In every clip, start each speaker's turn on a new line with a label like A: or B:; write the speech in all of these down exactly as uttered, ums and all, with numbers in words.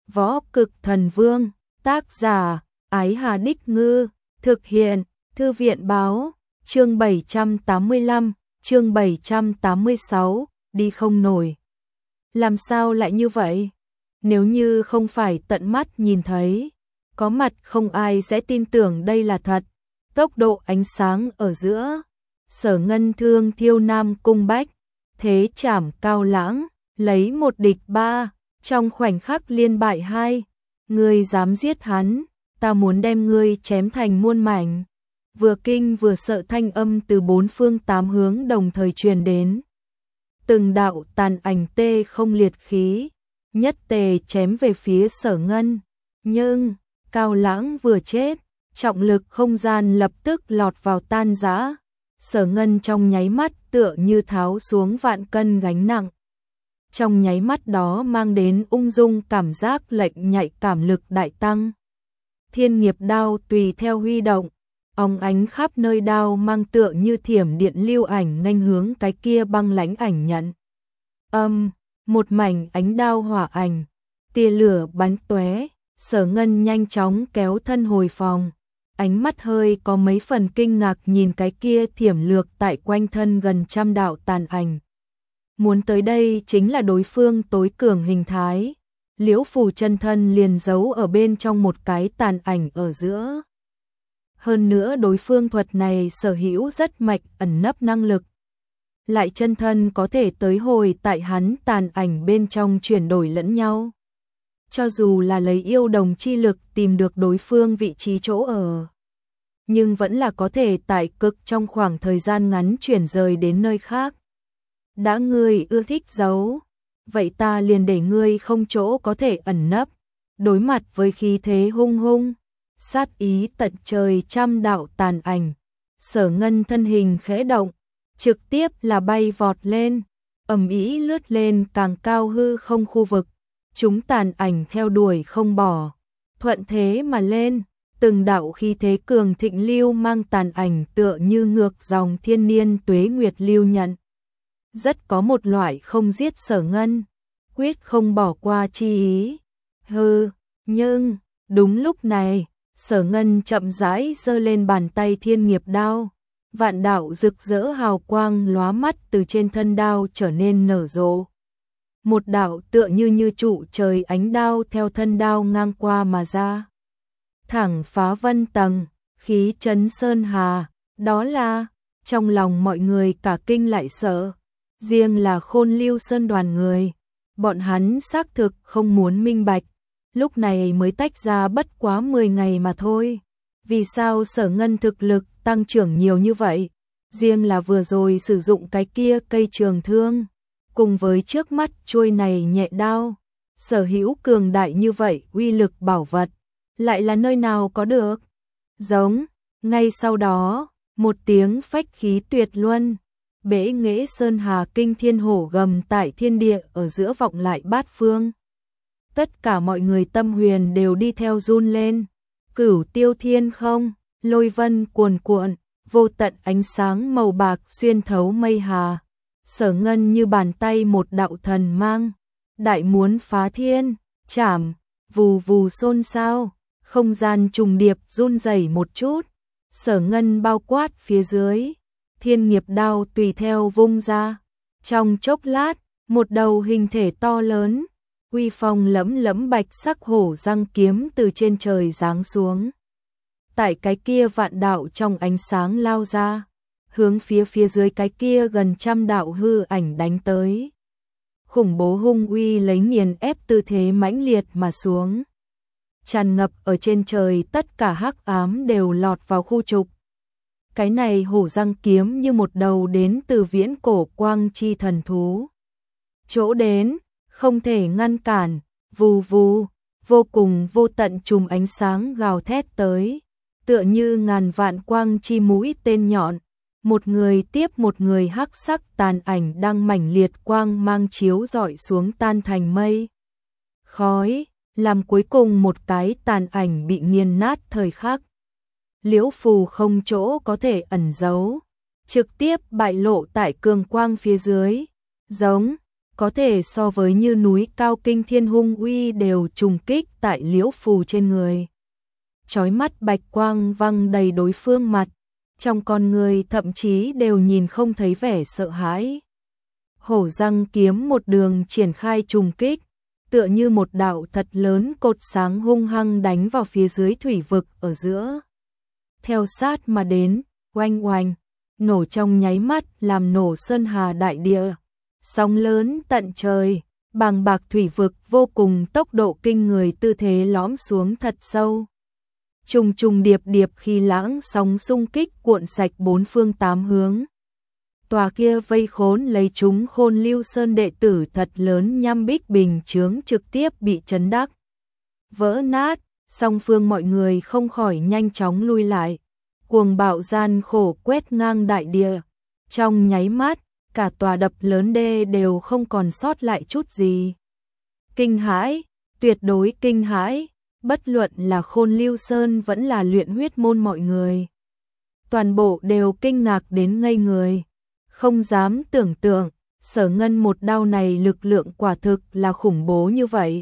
A: Võ Cực Thần Vương, tác giả, Ái Hà Đích Ngư, thực hiện, Thư viện Báo, chương bảy trăm tám mươi lăm, chương bảy trăm tám mươi sáu, đi không nổi. Làm sao lại như vậy? Nếu như không phải tận mắt nhìn thấy, có mặt không ai sẽ tin tưởng đây là thật. Tốc độ ánh sáng ở giữa, Sở Ngân thương thiêu Nam Cung Bách, thế chảm Cao Lãng, lấy một địch ba, trong khoảnh khắc liên bại hai. Ngươi dám giết hắn, ta muốn đem ngươi chém thành muôn mảnh. Vừa kinh vừa sợ thanh âm từ bốn phương tám hướng đồng thời truyền đến. Từng đạo tàn ảnh tê không liệt khí, nhất tề chém về phía Sở Ngân. Nhưng, Cao Lãng vừa chết, trọng lực không gian lập tức lọt vào tan rã. Sở Ngân trong nháy mắt tựa như tháo xuống vạn cân gánh nặng. Trong nháy mắt đó mang đến ung dung cảm giác lệnh nhạy cảm lực đại tăng. Thiên nghiệp đao tùy theo huy động, óng ánh khắp nơi đao mang tựa như thiểm điện lưu ảnh nghênh hướng cái kia băng lãnh ảnh nhận. Âm, một mảnh ánh đao hỏa ảnh, tia lửa bắn tóe, Sở Ngân nhanh chóng kéo thân hồi phòng. Ánh mắt hơi có mấy phần kinh ngạc nhìn cái kia thiểm lược tại quanh thân gần trăm đạo tàn ảnh. Muốn tới đây chính là đối phương tối cường hình thái. Liễu Phù chân thân liền giấu ở bên trong một cái tàn ảnh ở giữa. Hơn nữa đối phương thuật này sở hữu rất mạnh ẩn nấp năng lực. Lại chân thân có thể tới hồi tại hắn tàn ảnh bên trong chuyển đổi lẫn nhau. Cho dù là lấy yêu đồng chi lực tìm được đối phương vị trí chỗ ở, nhưng vẫn là có thể tại cực trong khoảng thời gian ngắn chuyển rời đến nơi khác. Đã ngươi ưa thích giấu, vậy ta liền để ngươi không chỗ có thể ẩn nấp. Đối mặt với khí thế hung hung, sát ý tận trời trăm đạo tàn ảnh, Sở Ngân thân hình khẽ động, trực tiếp là bay vọt lên, ầm ĩ lướt lên càng cao hư không khu vực. Chúng tàn ảnh theo đuổi không bỏ, thuận thế mà lên, từng đạo khí thế cường thịnh lưu mang tàn ảnh tựa như ngược dòng thiên niên tuế nguyệt lưu nhận. Rất có một loại không giết Sở Ngân, quyết không bỏ qua chi ý. Hừ, nhưng, đúng lúc này, Sở Ngân chậm rãi giơ lên bàn tay thiên nghiệp đao. Vạn đạo rực rỡ hào quang lóa mắt từ trên thân đao trở nên nở rộ. Một đạo tựa như như trụ trời ánh đao theo thân đao ngang qua mà ra. Thẳng phá vân tầng, khí chấn sơn hà, đó là, trong lòng mọi người cả kinh lại sợ. Riêng là Khôn Lưu Sơn đoàn người, bọn hắn xác thực không muốn minh bạch. Lúc này mới tách ra bất quá mười ngày mà thôi. Vì sao Sở Ngân thực lực tăng trưởng nhiều như vậy? Riêng là vừa rồi sử dụng cái kia cây trường thương, cùng với trước mắt chuôi này nhẹ đao, sở hữu cường đại như vậy uy lực bảo vật, lại là nơi nào có được? Giống, ngay sau đó, một tiếng phách khí tuyệt luân, bể nghệ sơn hà kinh thiên hổ gầm tại thiên địa ở giữa vọng lại bát phương. Tất cả mọi người tâm huyền đều đi theo run lên. Cửu tiêu thiên không, lôi vân cuồn cuộn, vô tận ánh sáng màu bạc xuyên thấu mây hà. Sở Ngân như bàn tay một đạo thần mang, đại muốn phá thiên, chảm, vù vù xôn xao, không gian trùng điệp run rẩy một chút. Sở Ngân bao quát phía dưới, thiên nghiệp đao tùy theo vung ra. Trong chốc lát, một đầu hình thể to lớn, uy phong lẫm lẫm bạch sắc hổ răng kiếm từ trên trời giáng xuống. Tại cái kia vạn đạo trong ánh sáng lao ra, hướng phía phía dưới cái kia gần trăm đạo hư ảnh đánh tới. Khủng bố hung uy lấy nghiền ép tư thế mãnh liệt mà xuống. Tràn ngập ở trên trời tất cả hắc ám đều lọt vào khu trục. Cái này hổ răng kiếm như một đầu đến từ viễn cổ quang chi thần thú. Chỗ đến, không thể ngăn cản, vù vù, vô cùng vô tận chùm ánh sáng gào thét tới. Tựa như ngàn vạn quang chi mũi tên nhọn. Một người tiếp một người hắc sắc tàn ảnh đang mảnh liệt quang mang chiếu rọi xuống tan thành mây khói, làm cuối cùng một cái tàn ảnh bị nghiền nát thời khắc. Liễu Phù không chỗ có thể ẩn giấu, trực tiếp bại lộ tại cường quang phía dưới. Giống, có thể so với như núi cao kinh thiên hung uy đều trùng kích tại liễu phù trên người. Chói mắt bạch quang văng đầy đối phương mặt, trong con người thậm chí đều nhìn không thấy vẻ sợ hãi. Hổ răng kiếm một đường triển khai trùng kích, tựa như một đạo thật lớn cột sáng hung hăng đánh vào phía dưới thủy vực ở giữa. Theo sát mà đến, oanh oanh, nổ trong nháy mắt làm nổ sơn hà đại địa. Sóng lớn tận trời, bàng bạc thủy vực vô cùng tốc độ kinh người tư thế lõm xuống thật sâu. Trùng trùng điệp điệp khi lãng sóng xung kích cuộn sạch bốn phương tám hướng. Tòa kia vây khốn lấy chúng Khôn Lưu Sơn đệ tử thật lớn nhăm bích bình chướng trực tiếp bị chấn đắc. Vỡ nát, song phương mọi người không khỏi nhanh chóng lui lại. Cuồng bạo gian khổ quét ngang đại địa. Trong nháy mắt, cả tòa đập lớn đê đều không còn sót lại chút gì. Kinh hãi, tuyệt đối kinh hãi, bất luận là Khôn Lưu Sơn vẫn là Luyện Huyết môn mọi người. Toàn bộ đều kinh ngạc đến ngây người. Không dám tưởng tượng, Sở Ngân một đao này lực lượng quả thực là khủng bố như vậy.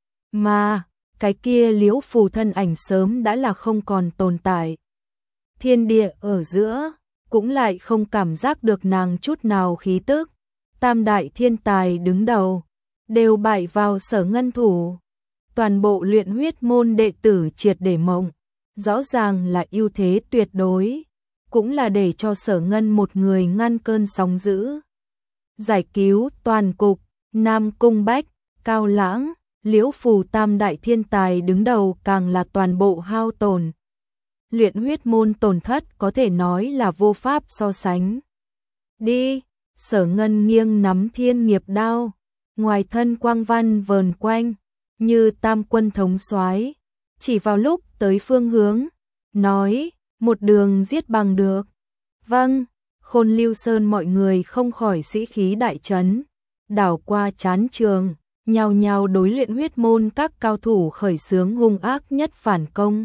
A: Mà, cái kia liễu phù thân ảnh sớm đã là không còn tồn tại. Thiên địa ở giữa, cũng lại không cảm giác được nàng chút nào khí tức. Tam đại thiên tài đứng đầu, đều bại vào Sở Ngân thủ. Toàn bộ Luyện Huyết môn đệ tử triệt để mộng, rõ ràng là ưu thế tuyệt đối. Cũng là để cho Sở Ngân một người ngăn cơn sóng dữ. Giải cứu toàn cục, Nam Cung Bách, Cao Lãng, Liễu Phù tam đại thiên tài đứng đầu càng là toàn bộ hao tổn. Luyện Huyết môn tổn thất có thể nói là vô pháp so sánh. Đi, Sở Ngân nghiêng nắm thiên nghiệp đao, ngoài thân quang văn vờn quanh, như tam quân thống soái, chỉ vào lúc tới phương hướng, nói, một đường giết bằng được. Vâng, Khôn Lưu Sơn mọi người không khỏi sĩ khí đại chấn, đảo qua chán trường, nhào nhào đối Luyện Huyết môn các cao thủ khởi xướng hung ác nhất phản công.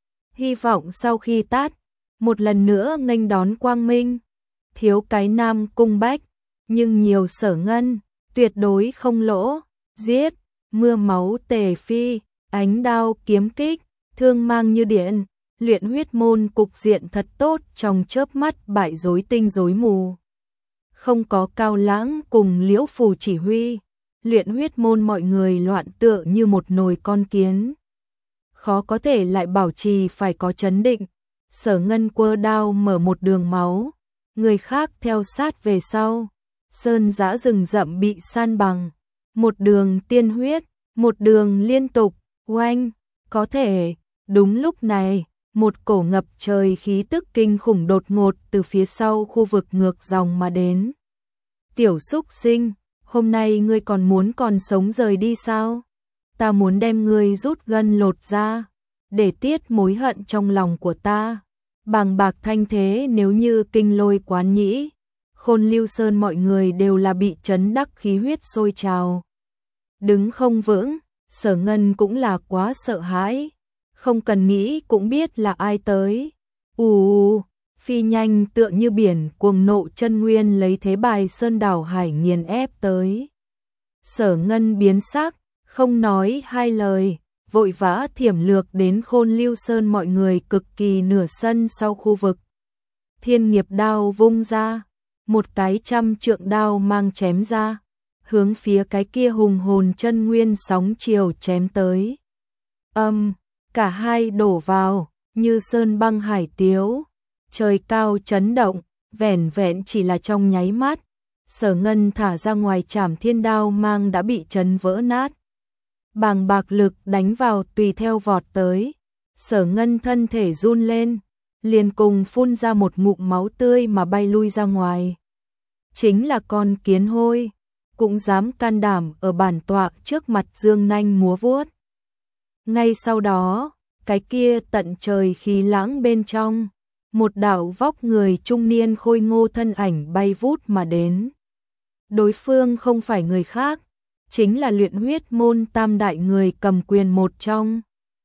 A: Hy vọng sau khi tát, một lần nữa nghênh đón quang minh. Thiếu cái Nam Cung Bách, nhưng nhiều Sở Ngân, tuyệt đối không lỗ, giết, mưa máu tề phi, ánh đao kiếm kích, thương mang như điện. Luyện Huyết môn cục diện thật tốt trong chớp mắt bại rối tinh rối mù. Không có Cao Lãng cùng Liễu Phù chỉ huy, Luyện Huyết môn mọi người loạn tựa như một nồi con kiến. Khó có thể lại bảo trì phải có chấn định. Sở Ngân quơ đao mở một đường máu, người khác theo sát về sau. Sơn giã rừng rậm bị san bằng, một đường tiên huyết, một đường liên tục, oanh, có thể, đúng lúc này. Một cổ ngập trời khí tức kinh khủng đột ngột từ phía sau khu vực ngược dòng mà đến. Tiểu xúc sinh, hôm nay ngươi còn muốn còn sống rời đi sao? Ta muốn đem ngươi rút gân lột ra, để tiết mối hận trong lòng của ta. Bàng bạc thanh thế nếu như kinh lôi quán nhĩ, Khôn Lưu Sơn mọi người đều là bị chấn đắc khí huyết sôi trào. Đứng không vững, Sở Ngân cũng là quá sợ hãi. Không cần nghĩ cũng biết là ai tới. Ù, phi nhanh tựa như biển cuồng nộ chân nguyên lấy thế bài sơn đảo hải nghiền ép tới. Sở Ngân biến sắc, không nói hai lời, vội vã thiểm lược đến Khôn Lưu Sơn mọi người cực kỳ nửa sân sau khu vực. Thiên nghiệp đao vung ra, một cái trăm trượng đao mang chém ra, hướng phía cái kia hùng hồn chân nguyên sóng chiều chém tới. Âm, cả hai đổ vào, như sơn băng hải tiếu, trời cao chấn động, vẻn vẹn chỉ là trong nháy mắt. Sở Ngân thả ra ngoài trảm thiên đao mang đã bị chấn vỡ nát. Bàng bạc lực đánh vào tùy theo vọt tới. Sở Ngân thân thể run lên, liền cùng phun ra một ngụm máu tươi mà bay lui ra ngoài. Chính là con kiến hôi, cũng dám can đảm ở bản tọa trước mặt dương nanh múa vuốt. Ngay sau đó, cái kia tận trời khí lãng bên trong, một đạo vóc người trung niên khôi ngô thân ảnh bay vút mà đến. Đối phương không phải người khác, chính là Luyện Huyết môn tam đại người cầm quyền một trong.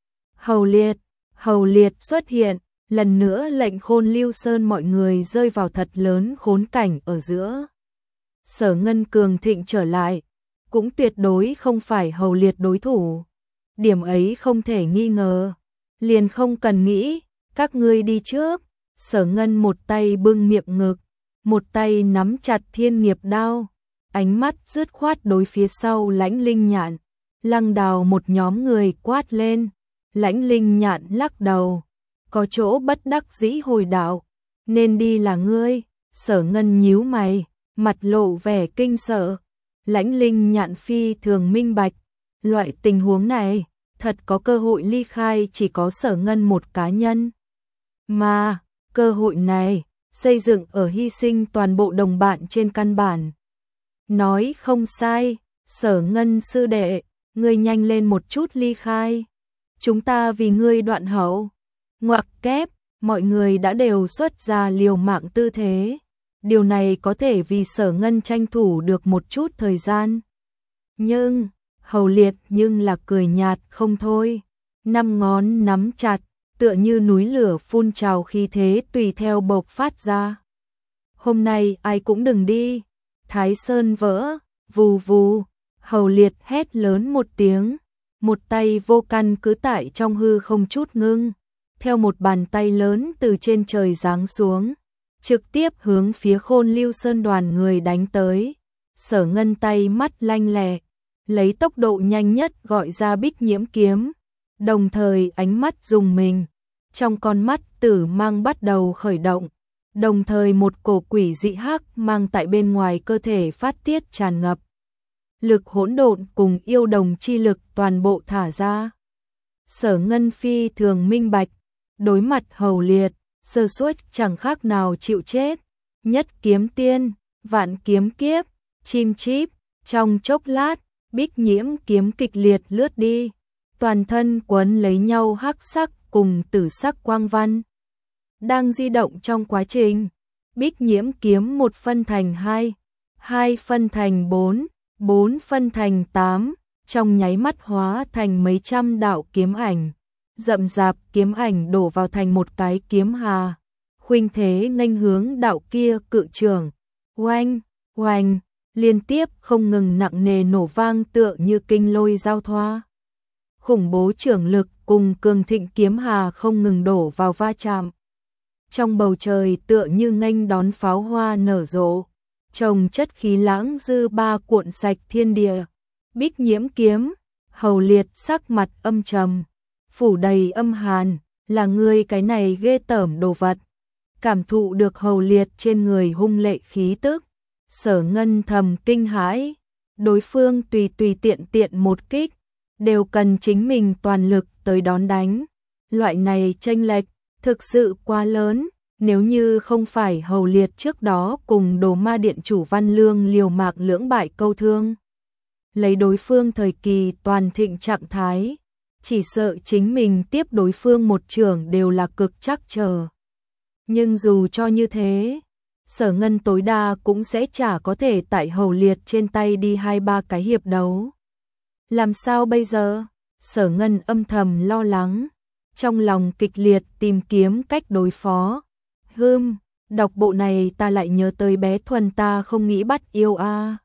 A: Hầu Liệt, Hầu Liệt xuất hiện, lần nữa lệnh Khôn Lưu Sơn mọi người rơi vào thật lớn khốn cảnh ở giữa. Sở Ngân cường thịnh trở lại, cũng tuyệt đối không phải Hầu Liệt đối thủ. Điểm ấy không thể nghi ngờ, liền không cần nghĩ, các ngươi đi trước. Sở Ngân một tay bưng miệng ngực, một tay nắm chặt thiên nghiệp đao, ánh mắt dứt khoát đối phía sau Lãnh Linh Nhạn, Lăng Đào một nhóm người quát lên. Lãnh Linh Nhạn lắc đầu, có chỗ bất đắc dĩ hồi đạo, nên đi là ngươi. Sở Ngân nhíu mày, mặt lộ vẻ kinh sợ. Lãnh Linh Nhạn phi thường minh bạch, loại tình huống này, thật có cơ hội ly khai chỉ có Sở Ngân một cá nhân. Mà, cơ hội này, xây dựng ở hy sinh toàn bộ đồng bạn trên căn bản. Nói không sai, Sở Ngân sư đệ, ngươi nhanh lên một chút ly khai. Chúng ta vì ngươi đoạn hậu. Ngoặc kép, mọi người đã đều xuất ra liều mạng tư thế. Điều này có thể vì Sở Ngân tranh thủ được một chút thời gian. Nhưng, Hầu Liệt nhưng là cười nhạt không thôi. Năm ngón nắm chặt, tựa như núi lửa phun trào khí thế tùy theo bộc phát ra. Hôm nay ai cũng đừng đi. Thái Sơn vỡ, vù vù, Hầu Liệt hét lớn một tiếng. Một tay vô căn cứ tại trong hư không chút ngưng. Theo một bàn tay lớn từ trên trời giáng xuống, trực tiếp hướng phía Khôn Lưu Sơn đoàn người đánh tới. Sở Ngân tay mắt lanh lẹ, lấy tốc độ nhanh nhất gọi ra Bích Nhiễm kiếm, đồng thời ánh mắt dùng mình, trong con mắt tử mang bắt đầu khởi động, đồng thời một cổ quỷ dị hắc mang tại bên ngoài cơ thể phát tiết tràn ngập. Lực hỗn độn cùng yêu đồng chi lực toàn bộ thả ra. Sở Ngân phi thường minh bạch, đối mặt Hầu Liệt, sơ suất chẳng khác nào chịu chết. Nhất kiếm tiên, vạn kiếm kiếp, chim chíp, trong chốc lát, Bích Nhiễm kiếm kịch liệt lướt đi, toàn thân quấn lấy nhau hắc sắc cùng tử sắc quang văn. Đang di động trong quá trình, Bích Nhiễm kiếm một phân thành hai, hai phân thành bốn, bốn phân thành tám, trong nháy mắt hóa thành mấy trăm đạo kiếm ảnh. Rậm rạp kiếm ảnh đổ vào thành một cái kiếm hà, khuynh thế nghênh hướng đạo kia cự trường. Oanh, oanh, liên tiếp không ngừng nặng nề nổ vang tựa như kinh lôi giao thoa. Khủng bố trưởng lực cùng cường thịnh kiếm hà không ngừng đổ vào va chạm. Trong bầu trời tựa như nghênh đón pháo hoa nở rộ, chồng chất khí lãng dư ba cuộn sạch thiên địa. Bích Nhiễm kiếm, Hầu Liệt sắc mặt âm trầm, phủ đầy âm hàn, là ngươi cái này ghê tởm đồ vật. Cảm thụ được Hầu Liệt trên người hung lệ khí tức, Sở Ngân thầm kinh hãi, đối phương tùy tùy tiện tiện một kích, đều cần chính mình toàn lực tới đón đánh. Loại này chênh lệch thực sự quá lớn, nếu như không phải Hầu Liệt trước đó cùng Đồ Ma Điện chủ Văn Lương liều mạng lưỡng bại câu thương, lấy đối phương thời kỳ toàn thịnh trạng thái, chỉ sợ chính mình tiếp đối phương một trường đều là cực chắc chờ. Nhưng dù cho như thế, Sở Ngân tối đa cũng sẽ chả có thể tại Hầu Liệt trên tay đi hai ba cái hiệp đấu. Làm sao bây giờ? Sở Ngân âm thầm lo lắng, trong lòng kịch liệt tìm kiếm cách đối phó. Hừm, đọc bộ này ta lại nhớ tới bé Thuần ta không nghĩ bắt yêu a. À.